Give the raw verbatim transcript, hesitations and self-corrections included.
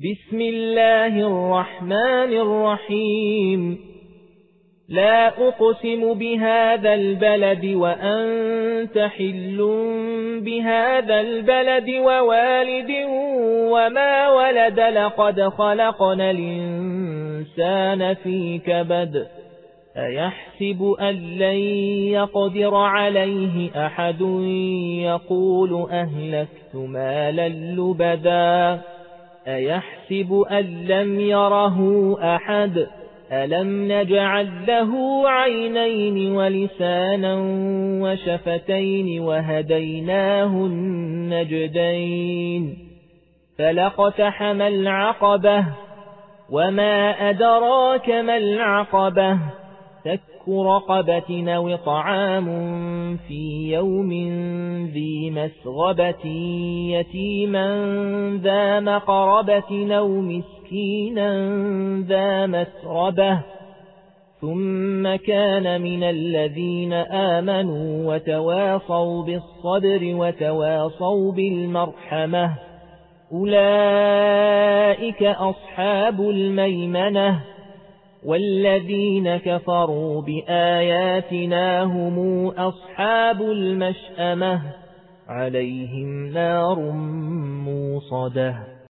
بسم الله الرحمن الرحيم لا أقسم بهذا البلد وأنت حل بهذا البلد ووالد وما ولد لقد خلقنا الإنسان في كبد أيحسب أن لن يقدر عليه أحد يقول أهلكت مالا لبدا أيحسب أن لم يره أحد ألم نجعل له عينين ولسانا وشفتين وهديناه النجدين فلاقتحم العقبة وما أدراك ما العقبة فك رقبة أو طعام في يوم ذي مسغبة يتيما ذا مقربة أو مسكينا ذا مسربة ثم كان من الذين آمنوا وتواصوا بالصبر وتواصوا بالمرحمة أولئك أصحاب الميمنة والذين كفروا بآياتنا هم أصحاب المشأمة عليهم نار موصدة